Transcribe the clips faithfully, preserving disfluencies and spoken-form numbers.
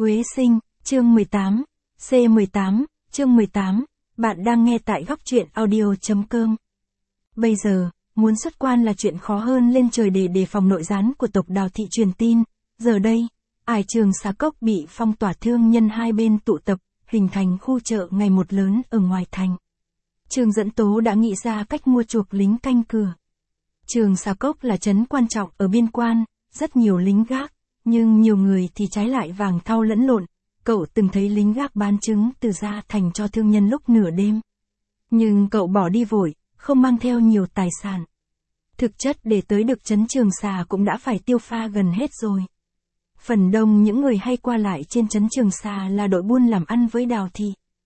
Quế Sinh, chương mười tám, C mười tám, chương mười tám, bạn đang nghe tại góc truyện audio.com. Bây giờ, muốn xuất quan là chuyện khó hơn lên trời để đề phòng nội gián của tộc Đào thị truyền tin. Giờ đây, ải trường Xà Cốc bị phong tỏa, thương nhân hai bên tụ tập, hình thành khu chợ ngày một lớn ở ngoài thành. Trương Dẫn Tố đã nghĩ ra cách mua chuộc lính canh cửa. Trường Xà Cốc là trấn quan trọng ở biên quan, rất nhiều lính gác, nhưng nhiều người thì trái lại vàng thau lẫn lộn. Cậu từng thấy lính gác bán trứng từ gia thành cho thương nhân lúc nửa đêm. Nhưng cậu bỏ đi vội, không mang theo nhiều tài sản. Thực chất để tới được trấn Trường Xà cũng đã phải tiêu pha gần hết rồi. Phần đông những người hay qua lại trên trấn Trường Xà là đội buôn làm ăn với Đào thị.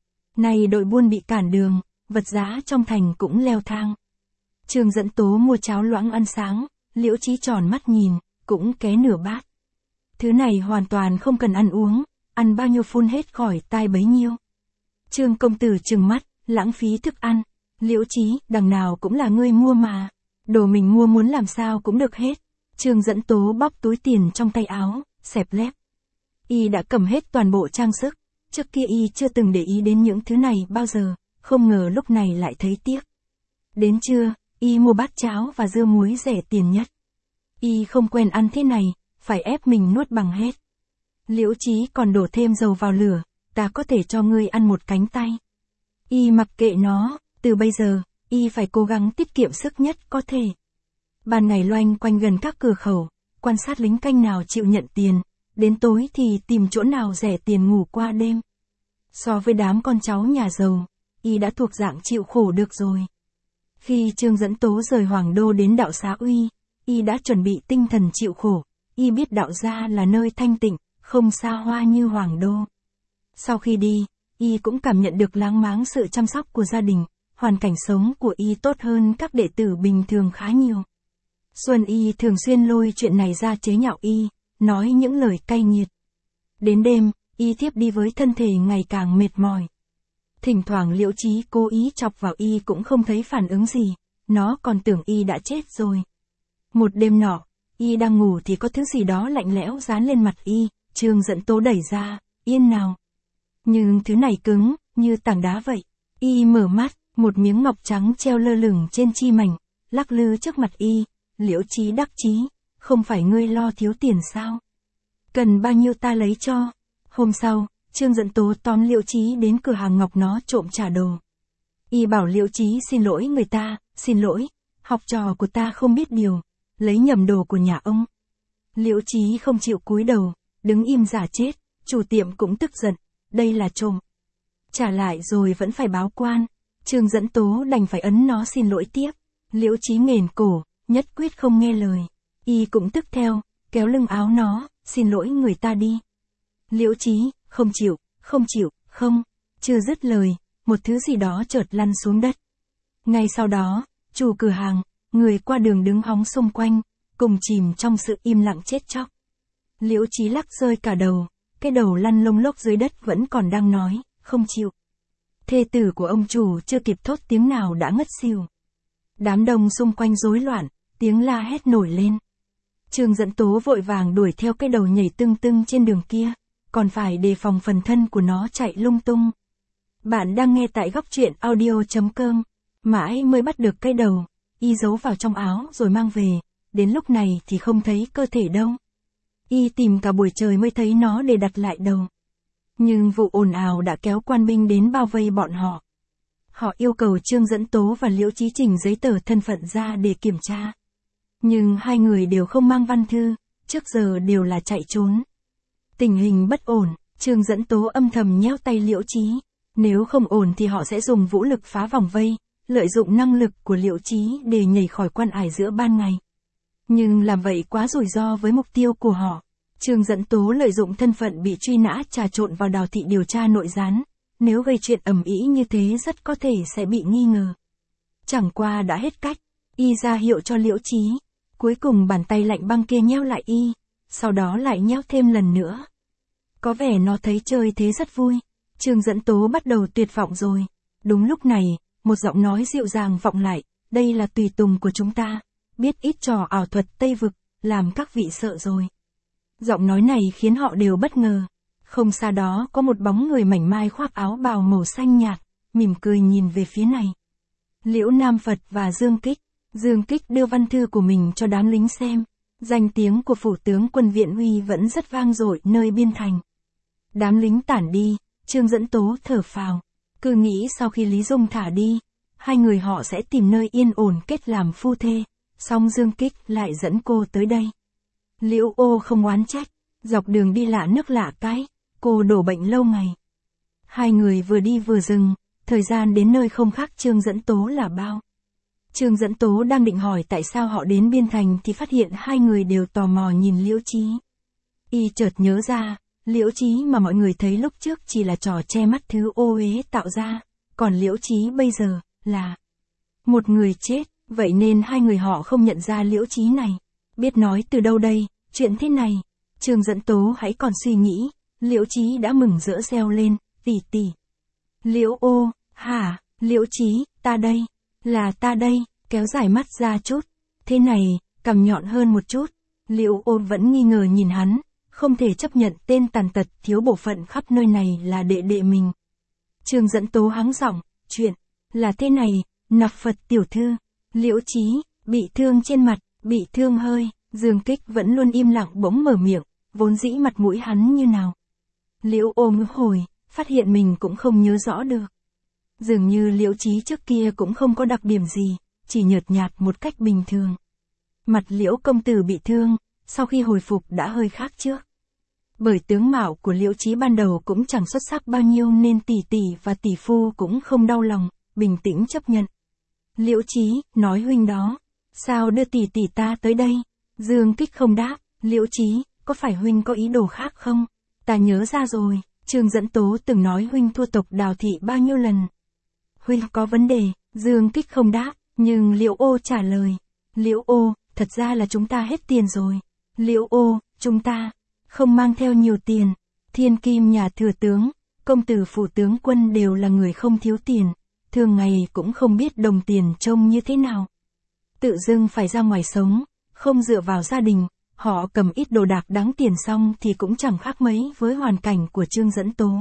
Nay đội buôn bị cản đường, vật giá trong thành cũng leo thang. Trương Dẫn Tố mua cháo loãng ăn sáng, Liễu Chí tròn mắt nhìn, cũng ké nửa bát. Thứ này hoàn toàn không cần ăn uống, ăn bao nhiêu phun hết khỏi tai bấy nhiêu. Trương công tử trừng mắt, lãng phí thức ăn. Liễu Chí, đằng nào cũng là ngươi mua mà. Đồ mình mua muốn làm sao cũng được hết. Trương Dẫn Tố bóp túi tiền trong tay áo, xẹp lép. Y đã cầm hết toàn bộ trang sức. Trước kia Y chưa từng để ý đến những thứ này bao giờ, không ngờ lúc này lại thấy tiếc. Đến trưa, Y mua bát cháo và dưa muối rẻ tiền nhất. Y không quen ăn thế này, phải ép mình nuốt bằng hết. Liễu Chí còn đổ thêm dầu vào lửa, ta có thể cho ngươi ăn một cánh tay. Y mặc kệ nó, từ bây giờ, Y phải cố gắng tiết kiệm sức nhất có thể. Ban ngày loanh quanh gần các cửa khẩu, quan sát lính canh nào chịu nhận tiền, đến tối thì tìm chỗ nào rẻ tiền ngủ qua đêm. So với đám con cháu nhà giàu, Y đã thuộc dạng chịu khổ được rồi. Khi Trương Dẫn Tố rời Hoàng Đô đến Đạo Xá Uy, Y đã chuẩn bị tinh thần chịu khổ. Y biết Đạo gia là nơi thanh tịnh, không xa hoa như Hoàng Đô. Sau khi đi, Y cũng cảm nhận được láng máng sự chăm sóc của gia đình, hoàn cảnh sống của Y tốt hơn các đệ tử bình thường khá nhiều. Xuân Y thường xuyên lôi chuyện này ra chế nhạo Y, nói những lời cay nghiệt. Đến đêm, Y thiếp đi với thân thể ngày càng mệt mỏi. Thỉnh thoảng Liễu Chí cố ý chọc vào Y cũng không thấy phản ứng gì, nó còn tưởng Y đã chết rồi. Một đêm nọ, Y đang ngủ thì có thứ gì đó lạnh lẽo dán lên mặt Y, Trương Dẫn Tố đẩy ra, yên nào. Nhưng thứ này cứng, như tảng đá vậy. Y mở mắt, một miếng ngọc trắng treo lơ lửng trên chi mảnh, lắc lư trước mặt Y. Liễu Chí đắc chí, không phải ngươi lo thiếu tiền sao? Cần bao nhiêu ta lấy cho. Hôm sau, Trương Dẫn Tố tóm Liễu Chí đến cửa hàng ngọc nó trộm trả đồ. Y bảo Liễu Chí xin lỗi người ta, xin lỗi, học trò của ta không biết điều, lấy nhầm đồ của nhà ông. Liễu Chí không chịu cúi đầu, đứng im giả chết, chủ tiệm cũng tức giận, đây là trộm. Trả lại rồi vẫn phải báo quan, Trương Dẫn Tố đành phải ấn nó xin lỗi tiếp. Liễu Chí nghển cổ, nhất quyết không nghe lời. Y cũng tức theo, kéo lưng áo nó, xin lỗi người ta đi. Liễu Chí, không chịu, không chịu, không. Chưa dứt lời, một thứ gì đó chợt lăn xuống đất. Ngay sau đó, chủ cửa hàng, người qua đường đứng hóng xung quanh, cùng chìm trong sự im lặng chết chóc. Liễu Chí lắc rơi cả đầu, cái đầu lăn lông lốc dưới đất vẫn còn đang nói, không chịu. Thê tử của ông chủ chưa kịp thốt tiếng nào đã ngất xỉu. Đám đông xung quanh rối loạn, tiếng la hét nổi lên. Trương Dẫn Tố vội vàng đuổi theo cái đầu nhảy tưng tưng trên đường kia, còn phải đề phòng phần thân của nó chạy lung tung. Bạn đang nghe tại góc truyện audio.com, mãi mới bắt được cái đầu. Y giấu vào trong áo rồi mang về, đến lúc này thì không thấy cơ thể đâu. Y tìm cả buổi trời mới thấy nó để đặt lại đầu. Nhưng vụ ồn ào đã kéo quan binh đến bao vây bọn họ. Họ yêu cầu Trương Dẫn Tố và Liễu Chí trình giấy tờ thân phận ra để kiểm tra. Nhưng hai người đều không mang văn thư, trước giờ đều là chạy trốn. Tình hình bất ổn, Trương Dẫn Tố âm thầm nhéo tay Liễu Chí. Nếu không ổn thì họ sẽ dùng vũ lực phá vòng vây, lợi dụng năng lực của Liễu Chí để nhảy khỏi quan ải giữa ban ngày. Nhưng làm vậy quá rủi ro với mục tiêu của họ. Trương Dẫn Tố lợi dụng thân phận bị truy nã trà trộn vào Đào thị điều tra nội gián. Nếu gây chuyện ầm ĩ như thế rất có thể sẽ bị nghi ngờ. Chẳng qua đã hết cách, Y ra hiệu cho Liễu Chí. Cuối cùng bàn tay lạnh băng kia nhéo lại Y, sau đó lại nhéo thêm lần nữa. Có vẻ nó thấy chơi thế rất vui. Trương Dẫn Tố bắt đầu tuyệt vọng rồi. Đúng lúc này, một giọng nói dịu dàng vọng lại, đây là tùy tùng của chúng ta, biết ít trò ảo thuật Tây Vực, làm các vị sợ rồi. Giọng nói này khiến họ đều bất ngờ. Không xa đó có một bóng người mảnh mai khoác áo bào màu xanh nhạt, mỉm cười nhìn về phía này. Liễu Nam Phật và Dương Kích. Dương Kích đưa văn thư của mình cho đám lính xem. Danh tiếng của phủ tướng quân Viện Uy vẫn rất vang dội nơi biên thành. Đám lính tản đi, Trương Dẫn Tố thở phào. Cứ nghĩ sau khi Lý Dung thả đi, hai người họ sẽ tìm nơi yên ổn kết làm phu thê. Song Dương Kích lại dẫn cô tới đây. Liễu Ô không oán trách. Dọc đường đi lạ nước lạ cái, cô đổ bệnh lâu ngày. Hai người vừa đi vừa dừng, thời gian đến nơi không khác Trương Dẫn Tố là bao. Trương Dẫn Tố đang định hỏi tại sao họ đến biên thành thì phát hiện hai người đều tò mò nhìn Liễu Chí. Y chợt nhớ ra, Liễu Chí mà mọi người thấy lúc trước chỉ là trò che mắt thứ ô uế tạo ra, còn Liễu Chí bây giờ là một người chết, vậy nên hai người họ không nhận ra Liễu Chí này. Biết nói từ đâu đây, chuyện thế này. Trương Dẫn Tố hãy còn suy nghĩ, Liễu Chí đã mừng rỡ reo lên, tỷ tỷ. Liễu Ô, hả, Liễu Chí, ta đây, là ta đây, kéo dài mắt ra chút, thế này, cằm nhọn hơn một chút. Liễu Ô vẫn nghi ngờ nhìn hắn, không thể chấp nhận tên tàn tật thiếu bộ phận khắp nơi này là đệ đệ mình. Trương Dẫn Tố hắng giọng, chuyện, là thế này, Nặc Phật tiểu thư, Liễu Chí, bị thương trên mặt, bị thương hơi. Dương Kích vẫn luôn im lặng bỗng mở miệng, vốn dĩ mặt mũi hắn như nào. Liễu Ô ngước hồi, phát hiện mình cũng không nhớ rõ được. Dường như Liễu Chí trước kia cũng không có đặc điểm gì, chỉ nhợt nhạt một cách bình thường. Mặt Liễu công tử bị thương, sau khi hồi phục đã hơi khác trước. Bởi tướng mạo của Liễu Chí ban đầu cũng chẳng xuất sắc bao nhiêu nên tỷ tỷ và tỷ phu cũng không đau lòng, bình tĩnh chấp nhận. Liễu Chí, nói huynh đó, sao đưa tỷ tỷ ta tới đây? Dương Kích không đáp, Liễu Chí, có phải huynh có ý đồ khác không? Ta nhớ ra rồi, Trương Dẫn Tố từng nói huynh thua tộc Đào thị bao nhiêu lần. Huynh có vấn đề, Dương Kích không đáp, nhưng Liễu Ô trả lời. Liễu Ô, thật ra là chúng ta hết tiền rồi. Liễu Ô, chúng ta không mang theo nhiều tiền. Thiên kim nhà thừa tướng, công tử phủ tướng quân đều là người không thiếu tiền, thường ngày cũng không biết đồng tiền trông như thế nào. Tự dưng phải ra ngoài sống, không dựa vào gia đình, họ cầm ít đồ đạc đáng tiền xong thì cũng chẳng khác mấy với hoàn cảnh của Trương Dẫn Tố.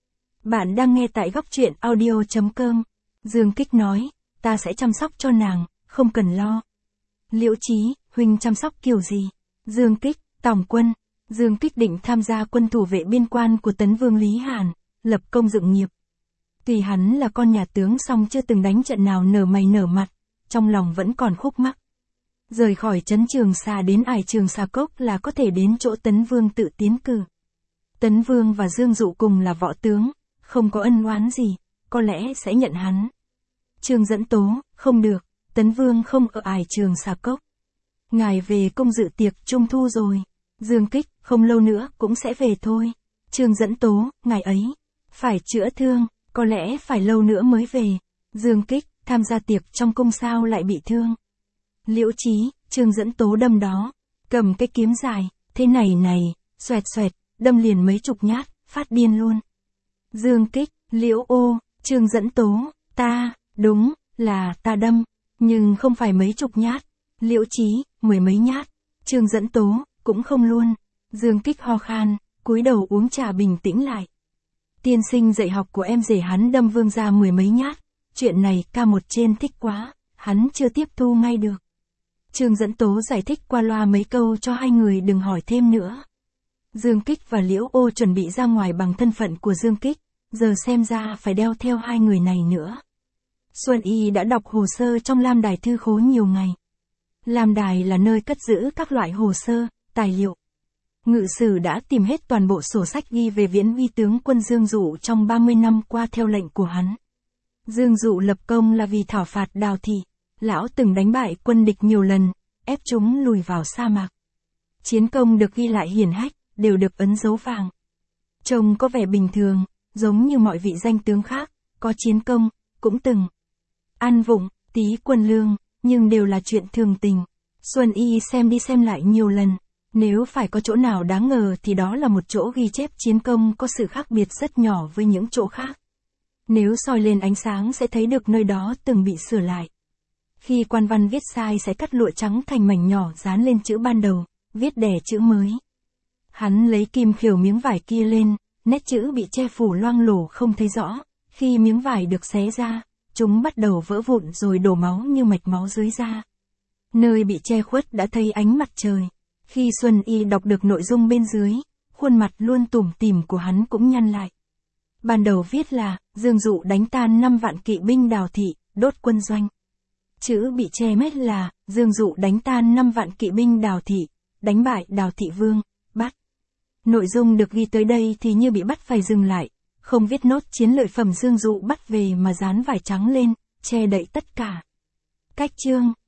Bạn đang nghe tại góc truyện audio chấm com. Dương Kích nói, ta sẽ chăm sóc cho nàng, không cần lo. Liễu Chí, huynh chăm sóc kiểu gì? Dương Kích, tòng quân. Dương Kích định tham gia quân thủ vệ biên quan của Tấn Vương Lý Hàn, lập công dựng nghiệp. Tuy hắn là con nhà tướng song chưa từng đánh trận nào nở mày nở mặt, trong lòng vẫn còn khúc mắc. Rời khỏi trấn Trường Sa đến ải Trường Sa Cốc là có thể đến chỗ Tấn Vương tự tiến cử. Tấn Vương và Dương Dụ cùng là võ tướng, không có ân oán gì, có lẽ sẽ nhận hắn. Trương Dẫn Tố, không được, Tấn Vương không ở ải Trường Sa Cốc. Ngài về công dự tiệc trung thu rồi. Dương Kích, không lâu nữa cũng sẽ về thôi. Trương Dẫn Tố, ngài ấy phải chữa thương, có lẽ phải lâu nữa mới về. Dương Kích, tham gia tiệc trong cung sao lại bị thương. Liễu Chí, Trương Dẫn Tố đâm đó, cầm cái kiếm dài, thế này này, xoẹt xoẹt, đâm liền mấy chục nhát, phát điên luôn. Dương Kích, Liễu Ô, Trương Dẫn Tố, ta, đúng, là ta đâm, nhưng không phải mấy chục nhát. Liễu Chí, mười mấy nhát. Trương Dẫn Tố, cũng không luôn. Dương Kích ho khan, cúi đầu uống trà bình tĩnh lại. Tiên sinh dạy học của em rể hắn đâm vương gia mười mấy nhát, chuyện này ca một trên thích quá, hắn chưa tiếp thu ngay được. Trương Dẫn Tố giải thích qua loa mấy câu cho hai người đừng hỏi thêm nữa. Dương Kích và Liễu Ô chuẩn bị ra ngoài bằng thân phận của Dương Kích, giờ xem ra phải đeo theo hai người này nữa. Xuân Y đã đọc hồ sơ trong Lam Đài thư khố nhiều ngày. Lam Đài là nơi cất giữ các loại hồ sơ, tài liệu. Ngự sử đã tìm hết toàn bộ sổ sách ghi về Viễn Uy tướng quân Dương Dụ trong ba mươi năm qua theo lệnh của hắn. Dương Dụ lập công là vì thảo phạt Đào thị. Lão từng đánh bại quân địch nhiều lần, ép chúng lùi vào sa mạc. Chiến công được ghi lại hiển hách, đều được ấn dấu vàng. Trông có vẻ bình thường, giống như mọi vị danh tướng khác, có chiến công, cũng từng ăn vụng, tí quân lương, nhưng đều là chuyện thường tình. Xuân Y xem đi xem lại nhiều lần, nếu phải có chỗ nào đáng ngờ thì đó là một chỗ ghi chép chiến công có sự khác biệt rất nhỏ với những chỗ khác. Nếu soi lên ánh sáng sẽ thấy được nơi đó từng bị sửa lại. Khi quan văn viết sai sẽ cắt lụa trắng thành mảnh nhỏ dán lên chữ ban đầu, viết đè chữ mới. Hắn lấy kim khều miếng vải kia lên, nét chữ bị che phủ loang lổ không thấy rõ, khi miếng vải được xé ra, chúng bắt đầu vỡ vụn rồi đổ máu như mạch máu dưới da. Nơi bị che khuất đã thấy ánh mặt trời. Khi Xuân Y đọc được nội dung bên dưới, khuôn mặt luôn tủm tỉm của hắn cũng nhăn lại. Ban đầu viết là, Dương Dụ đánh tan năm vạn kỵ binh Đào Thị, đốt quân doanh. Chữ bị che mét là, Dương Dụ đánh tan năm vạn kỵ binh Đào Thị, đánh bại Đào Thị Vương, bắt. Nội dung được ghi tới đây thì như bị bắt phải dừng lại, không viết nốt chiến lợi phẩm Dương Dụ bắt về mà dán vải trắng lên, che đậy tất cả. Cách chương